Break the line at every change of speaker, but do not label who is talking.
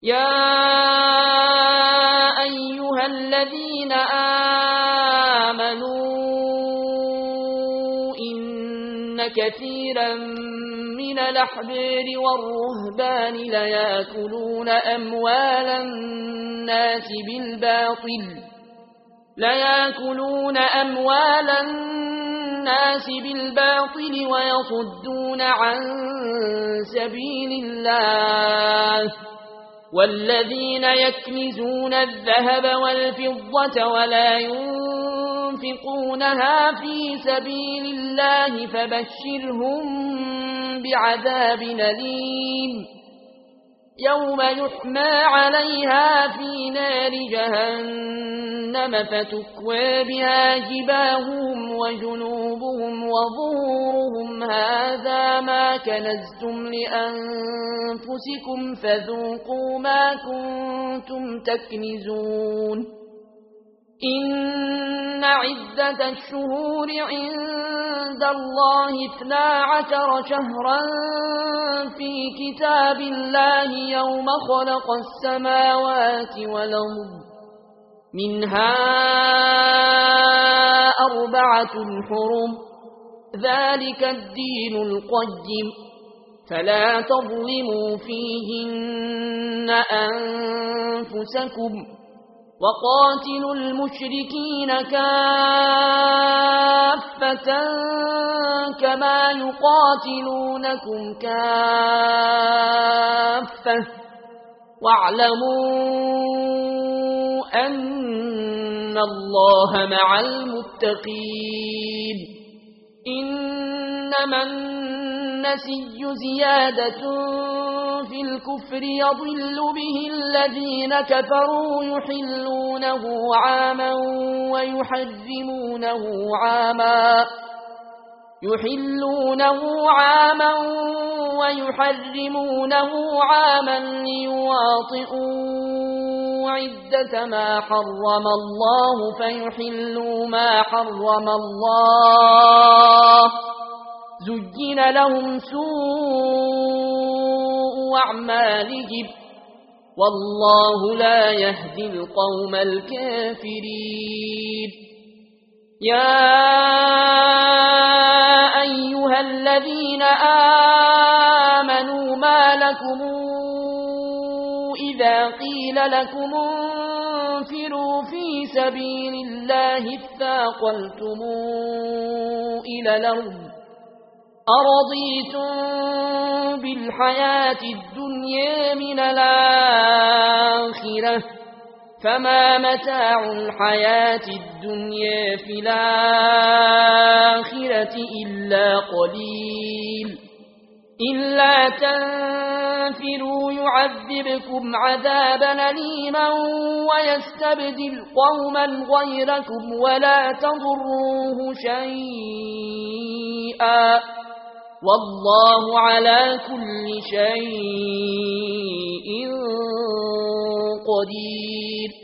يا أيها الذين آمنوا إن كثيرا من الأحبار والرهبان ليأكلون أموال الناس بالباطل ويصدون عن سبيل الله والذين يكنزون الذهب والفضة ولا ينفقونها في سبيل الله فبشرهم بعذاب أليم يوم يحمى عليها في نار جهنم فتكوى بها جباههم وجنوبهم وظهورهم هذا ما كنزتم لأنفسكم فذوقوا ما كنتم تكنزون إن عدة الشهور عند الله 12 شهرا في كتاب الله يوم خلق السماوات والأرض منها 4 حرم ذلك الدين القيم فلا تظلموا فيهن أنفسكم وقاتلوا المشركين كافة كما يقاتلونكم كافة واعلموا أن الله مع المتقين إنما النسي زيادة في الكفر يضل به الذين كفروا يحلونه عاما ويحرمونه عاما ليواطئوا عدة ما حرم الله فيحلوا ما حرم الله زين لهم سوء أعمالهم والله لا يهدي القوم الكافرين يا أيها الذين آمنوا ما لكم إذا قيل لكم انفروا في سبيل الله اثاقلتم إلى الأرض أرضيتم بالحياة الدنيا من الآخرة فما متاع الحياة الدنيا في الآخرة إلا قليل إلا تنفروا يعذبكم عذابا أليما ويستبدل قوما غيركم ولا تضروه شيئا والله على كل شيء قدير